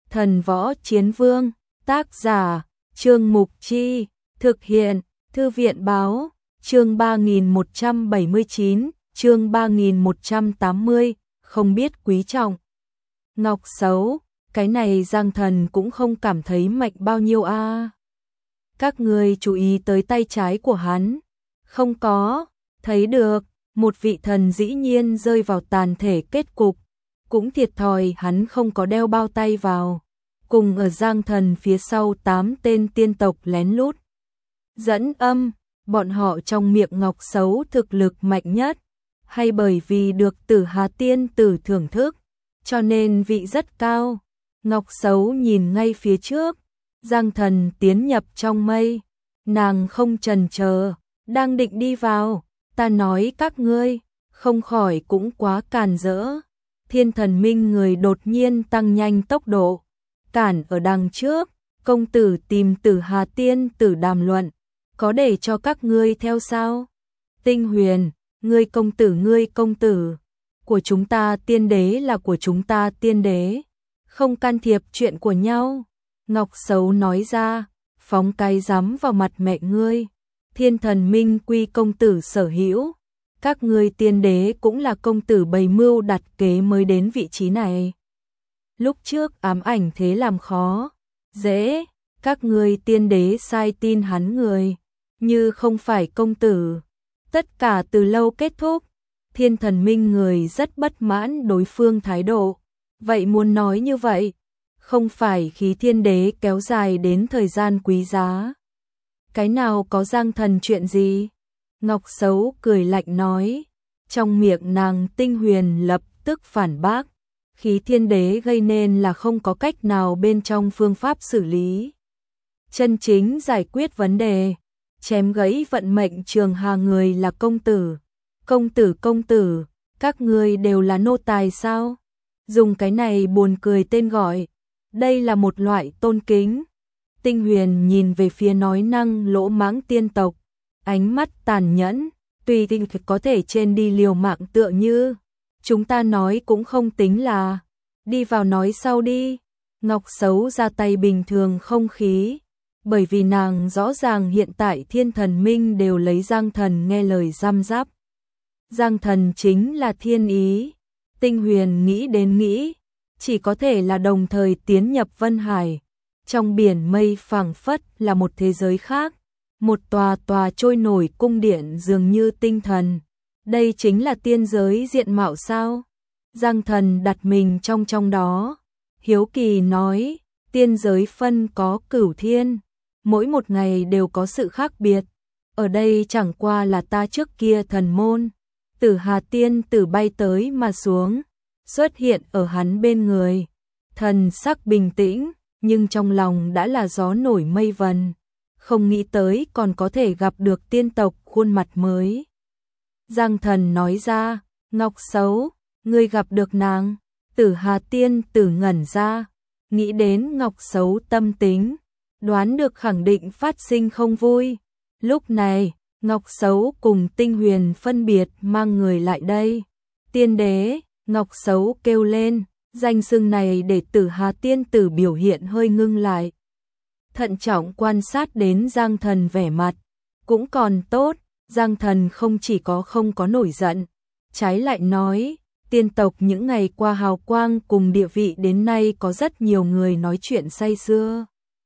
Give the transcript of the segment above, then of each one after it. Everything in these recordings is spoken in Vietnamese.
Thần Võ Chiến Vương, tác giả, Trương Mục Chi, thực hiện, Thư viện Báo, chương 3179, chương 3180, không biết quý trọng. Ngọc xấu, cái này Giang Thần cũng không cảm thấy mạnh bao nhiêu a. Các ngươi chú ý tới tay trái của hắn. Không có, thấy được, một vị thần dĩ nhiên rơi vào tàn thể kết cục. Cũng thiệt thòi hắn không có đeo bao tay vào. Cùng ở Giang Thần phía sau 8 tên tiên tộc lén lút dẫn âm, bọn họ trong miệng Ngọc xấu thực lực mạnh nhất, hay bởi vì được Tử Hà tiên tử thưởng thức, cho nên vị rất cao. Ngọc xấu nhìn ngay phía trước, Giang Thần tiến nhập trong mây, nàng không chần chờ, đang định đi vào, ta nói các ngươi, không khỏi cũng quá càn rỡ. Thiên Thần Minh người đột nhiên tăng nhanh tốc độ, cản ở đằng trước, công tử tìm Tử Hà tiên tử đàm luận, có để cho các ngươi theo sao? Tinh Huyền, ngươi công tử, của chúng ta tiên đế là của chúng ta tiên đế, không can thiệp chuyện của nhau. Ngọc xấu nói ra, phóng cái rắm vào mặt mẹ ngươi. Thiên Thần Minh quy công tử sở hữu, các ngươi tiên đế cũng là công tử bày mưu đặt kế mới đến vị trí này. Lúc trước ám ảnh thế làm khó, dễ, các ngươi tiên đế sai tin hắn người, như không phải công tử. Tất cả từ lâu kết thúc, Thiên Thần Minh người rất bất mãn đối phương thái độ. Vậy muốn nói như vậy, không phải khí thiên đế kéo dài đến thời gian quý giá. Cái nào có Giang Thần chuyện gì? Ngọc xấu cười lạnh nói, trong miệng nàng Tinh Huyền lập tức phản bác, khí thiên đế gây nên là không có cách nào bên trong phương pháp xử lý. Chân chính giải quyết vấn đề, chém gãy vận mệnh Trường Hà người là công tử. Công tử, các ngươi đều là nô tài sao? Dùng cái này buồn cười tên gọi, đây là một loại tôn kính. Tinh Huyền nhìn về phía nói năng lỗ mãng tiên tộc, ánh mắt tàn nhẫn, tùy tinh có thể trên đi liều mạng tựa như. Chúng ta nói cũng không tính là, đi vào nói sau đi. Ngọc xấu ra tay bình thường không khí, bởi vì nàng rõ ràng hiện tại Thiên Thần Minh đều lấy Giang Thần nghe lời răm rắp. Giang Thần chính là thiên ý. Tinh Huyền nghĩ đến nghĩ, chỉ có thể là đồng thời tiến nhập Vân Hải. Trong biển mây phảng phất là một thế giới khác, một tòa tòa trôi nổi cung điện dường như tinh thần. Đây chính là tiên giới diện mạo sao? Giang Thần đặt mình trong đó, hiếu kỳ nói, tiên giới phân có cửu thiên, mỗi một ngày đều có sự khác biệt. Ở đây chẳng qua là ta trước kia thần môn. Tử Hà tiên tử bay tới mà xuống, xuất hiện ở hắn bên người. Thần sắc bình tĩnh, nhưng trong lòng đã là gió nổi mây vần, không nghĩ tới còn có thể gặp được tiên tộc khuôn mặt mới. Giang Thần nói ra, Ngọc xấu, ngươi gặp được nàng. Tử Hà tiên tử ngẩn ra, nghĩ đến Ngọc xấu tâm tính, đoán được khẳng định phát sinh không vui. Lúc này, Ngọc xấu cùng Tinh Huyền phân biệt mang người lại đây. Tiên đế, Ngọc xấu kêu lên, danh xưng này để Tử Hà tiên tử biểu hiện hơi ngưng lại. Thận trọng quan sát đến Giang Thần vẻ mặt, cũng còn tốt, Giang Thần không chỉ có không có nổi giận, trái lại nói, tiên tộc những ngày qua hào quang cùng địa vị đến nay có rất nhiều người nói chuyện say sưa.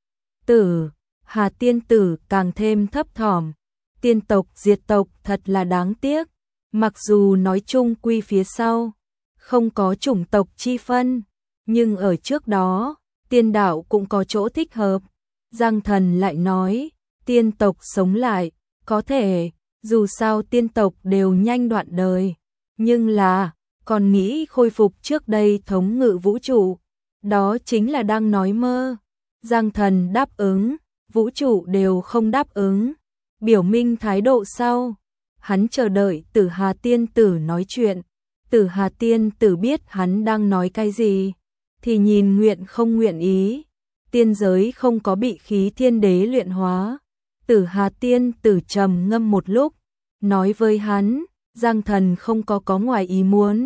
Tử Hà tiên tử càng thêm thấp thỏm, tiên tộc diệt tộc thật là đáng tiếc, mặc dù nói chung quy phía sau, không có chủng tộc chi phân, nhưng ở trước đó, tiên đạo cũng có chỗ thích hợp. Giang Thần lại nói, tiên tộc sống lại, có thể, dù sao tiên tộc đều nhanh đoạn đời, nhưng là, còn nghĩ khôi phục trước đây thống ngự vũ trụ, đó chính là đang nói mơ. Giang Thần đáp ứng, vũ trụ đều không đáp ứng, biểu minh thái độ sau. Hắn chờ đợi Tử Hà tiên tử nói chuyện. Tử Hà tiên tử biết hắn đang nói cái gì, thì nhìn nguyện không nguyện ý. Tiên giới không có bị khí thiên đế luyện hóa. Tử Hà tiên tử trầm ngâm một lúc, nói với hắn, Giang Thần không có ngoài ý muốn,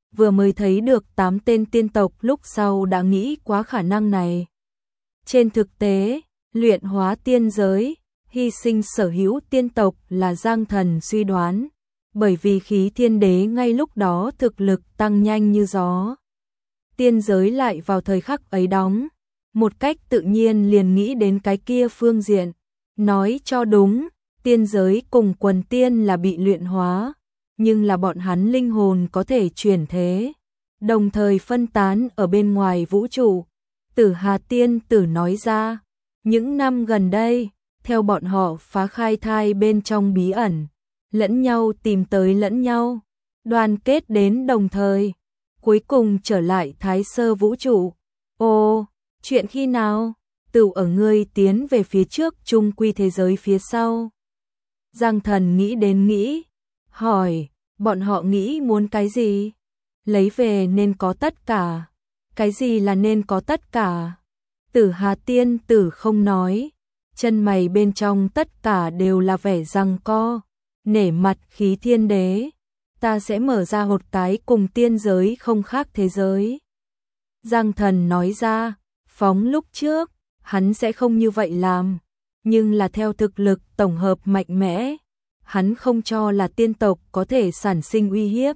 vừa mới thấy được 8 tên tiên tộc lúc sau đã nghĩ quá khả năng này. Trên thực tế, luyện hóa tiên giới, hy sinh sở hữu tiên tộc là Giang Thần suy đoán, bởi vì khí thiên đế ngay lúc đó thực lực tăng nhanh như gió. Tiên giới lại vào thời khắc ấy đóng, một cách tự nhiên liền nghĩ đến cái kia phương diện. Nói cho đúng, tiên giới cùng quần tiên là bị luyện hóa, nhưng là bọn hắn linh hồn có thể chuyển thế, đồng thời phân tán ở bên ngoài vũ trụ. Tử Hà Tiên Tử nói ra, những năm gần đây, theo bọn họ phá khai thai bên trong bí ẩn, lẫn nhau tìm tới lẫn nhau, đoàn kết đến đồng thời, cuối cùng trở lại thái sơ vũ trụ. Ồ, chuyện khi nào? Tựu ở ngươi tiến về phía trước chung quy thế giới phía sau. Giang Thần nghĩ đến nghĩ, hỏi, bọn họ nghĩ muốn cái gì? Lấy về nên có tất cả. Cái gì là nên có tất cả? Tử Hà Tiên Tử không nói, chân mày bên trong tất cả đều là vẻ giằng co, nể mặt khí thiên đế. Ta sẽ mở ra một cái cùng tiên giới không khác thế giới. Giang Thần nói ra, phóng lúc trước, hắn sẽ không như vậy làm, nhưng là theo thực lực tổng hợp mạnh mẽ, hắn không cho là tiên tộc có thể sản sinh uy hiếp.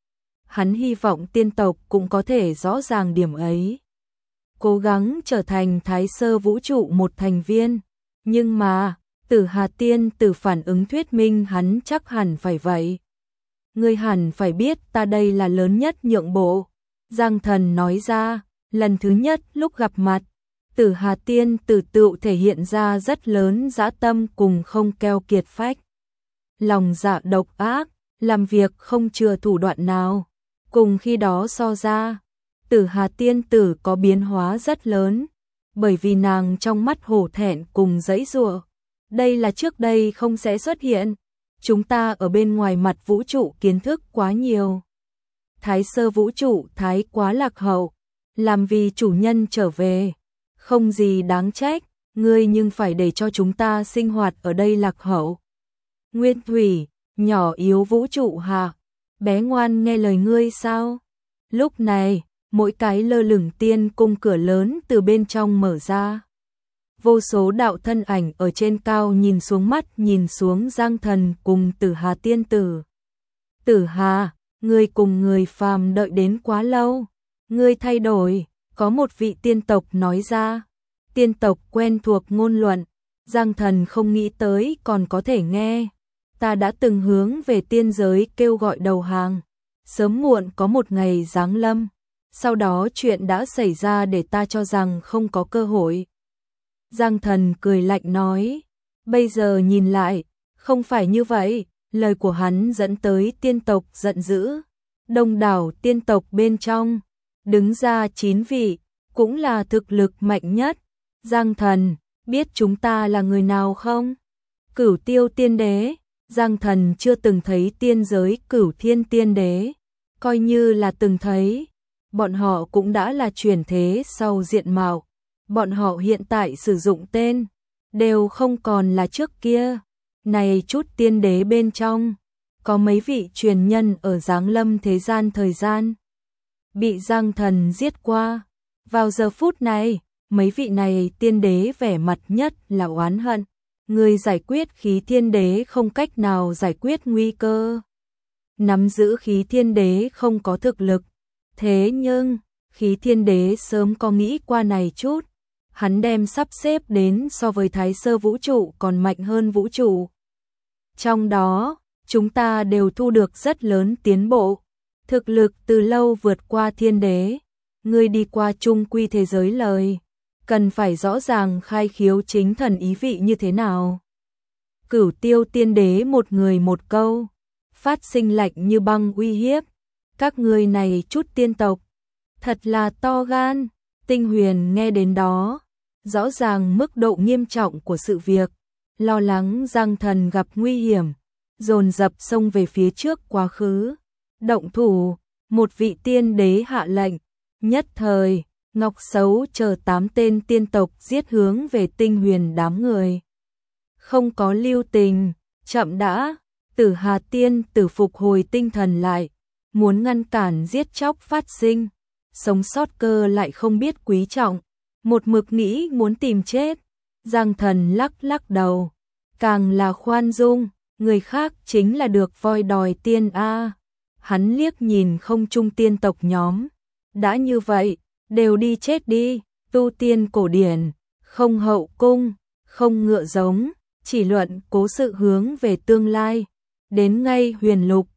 Hắn hy vọng tiên tộc cũng có thể rõ ràng điểm ấy. Cố gắng trở thành thái sơ vũ trụ một thành viên, nhưng mà, Tử Hà Tiên Tử phản ứng thuyết minh hắn chắc hẳn phải vậy. Ngươi hẳn phải biết ta đây là lớn nhất nhượng bộ. Giang Thần nói ra, lần thứ nhất lúc gặp mặt, Tử Hà Tiên Tử tựu thể hiện ra rất lớn dã tâm cùng không keo kiệt phách. Lòng dạ độc ác, làm việc không chừa thủ đoạn nào. Cùng khi đó so ra, Tử Hà Tiên Tử có biến hóa rất lớn, bởi vì nàng trong mắt hổ thẹn cùng giãy giụa. Đây là trước đây không sẽ xuất hiện. Chúng ta ở bên ngoài mặt vũ trụ kiến thức quá nhiều. Thái sơ vũ trụ thái quá lạc hậu, làm vì chủ nhân trở về, không gì đáng trách, ngươi nhưng phải để cho chúng ta sinh hoạt ở đây lạc hậu. Nguyên Thủy, nhỏ yếu vũ trụ hả? Bé ngoan nghe lời ngươi sao? Lúc này, mỗi cái lơ lửng tiên cung cửa lớn từ bên trong mở ra. Vô số đạo thân ảnh ở trên cao nhìn xuống mắt nhìn xuống Giang Thần cùng Tử Hà Tiên Tử. Tử Hà, ngươi cùng người phàm đợi đến quá lâu. Ngươi thay đổi, có một vị tiên tộc nói ra. Tiên tộc quen thuộc ngôn luận, Giang Thần không nghĩ tới còn có thể nghe. Ta đã từng hướng về tiên giới kêu gọi đầu hàng. Sớm muộn có một ngày giáng lâm. Sau đó chuyện đã xảy ra để ta cho rằng không có cơ hội. Giang Thần cười lạnh nói, bây giờ nhìn lại, không phải như vậy, lời của hắn dẫn tới tiên tộc giận dữ. Đông đảo tiên tộc bên trong, đứng ra 9 vị, cũng là thực lực mạnh nhất. Giang Thần, biết chúng ta là người nào không? Cửu Tiêu Tiên Đế. Giang Thần chưa từng thấy tiên giới Cửu Thiên Tiên Đế, coi như là từng thấy, bọn họ cũng đã là chuyển thế sau diện mạo. Bọn họ hiện tại sử dụng tên, đều không còn là trước kia. Này chút tiên đế bên trong, có mấy vị truyền nhân ở giáng lâm thế gian thời gian, bị Giang Thần giết qua. Vào giờ phút này, mấy vị này tiên đế vẻ mặt nhất là oán hận. Người giải quyết khí thiên đế không cách nào giải quyết nguy cơ. Nắm giữ khí thiên đế không có thực lực. Thế nhưng, khí thiên đế sớm có nghĩ qua này chút. Hắn đem sắp xếp đến so với thái sơ vũ trụ còn mạnh hơn vũ trụ. Trong đó, chúng ta đều thu được rất lớn tiến bộ. Thực lực từ lâu vượt qua thiên đế. Người đi qua chung quy thế giới lời, cần phải rõ ràng khai khiếu chính thần ý vị như thế nào. Cửu Tiêu Tiên Đế một người một câu, phát sinh lạnh như băng uy hiếp. Các người này chút tiên tộc, thật là to gan. Tinh Huyền nghe đến đó, rõ ràng mức độ nghiêm trọng của sự việc, lo lắng Giang Thần gặp nguy hiểm, dồn dập xông về phía trước quá khứ. Động thủ, một vị tiên đế hạ lệnh, nhất thời, Ngọc Sấu chờ 8 tên tiên tộc giết hướng về Tinh Huyền đám người. Không có lưu tình, chậm đã, Tử Hà Tiên Tử phục hồi tinh thần lại, muốn ngăn cản giết chóc phát sinh, sống sót cơ lại không biết quý trọng, một mực nghĩ muốn tìm chết. Giang Thần lắc lắc đầu, càng là khoan dung, người khác chính là được voi đòi tiên a. Hắn liếc nhìn không trung tiên tộc nhóm, đã như vậy, đều đi chết đi, tu tiên cổ điển, không hậu cung, không ngựa giống, chỉ luận cố sự hướng về tương lai, đến ngay huyền lục,